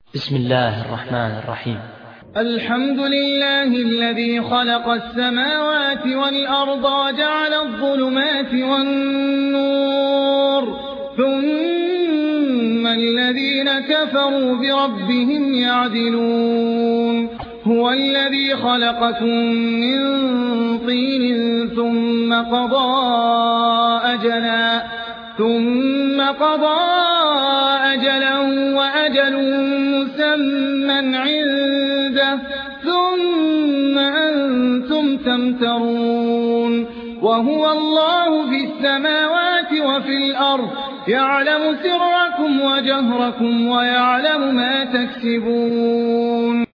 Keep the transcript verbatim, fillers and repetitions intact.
بسم الله الرحمن الرحيم. الحمد لله الذي خلق السماوات والأرض وجعل الظلمات والنور ثم الذين كفروا بربهم يعدلون. هو الذي خلقكم من طين ثم قضى أجلا ثم قضى أجلا وأجل مسمى عنده ثم أنتم تمترون. وهو الله في السماوات وفي الأرض يعلم سركم وجهركم ويعلم ما تكسبون.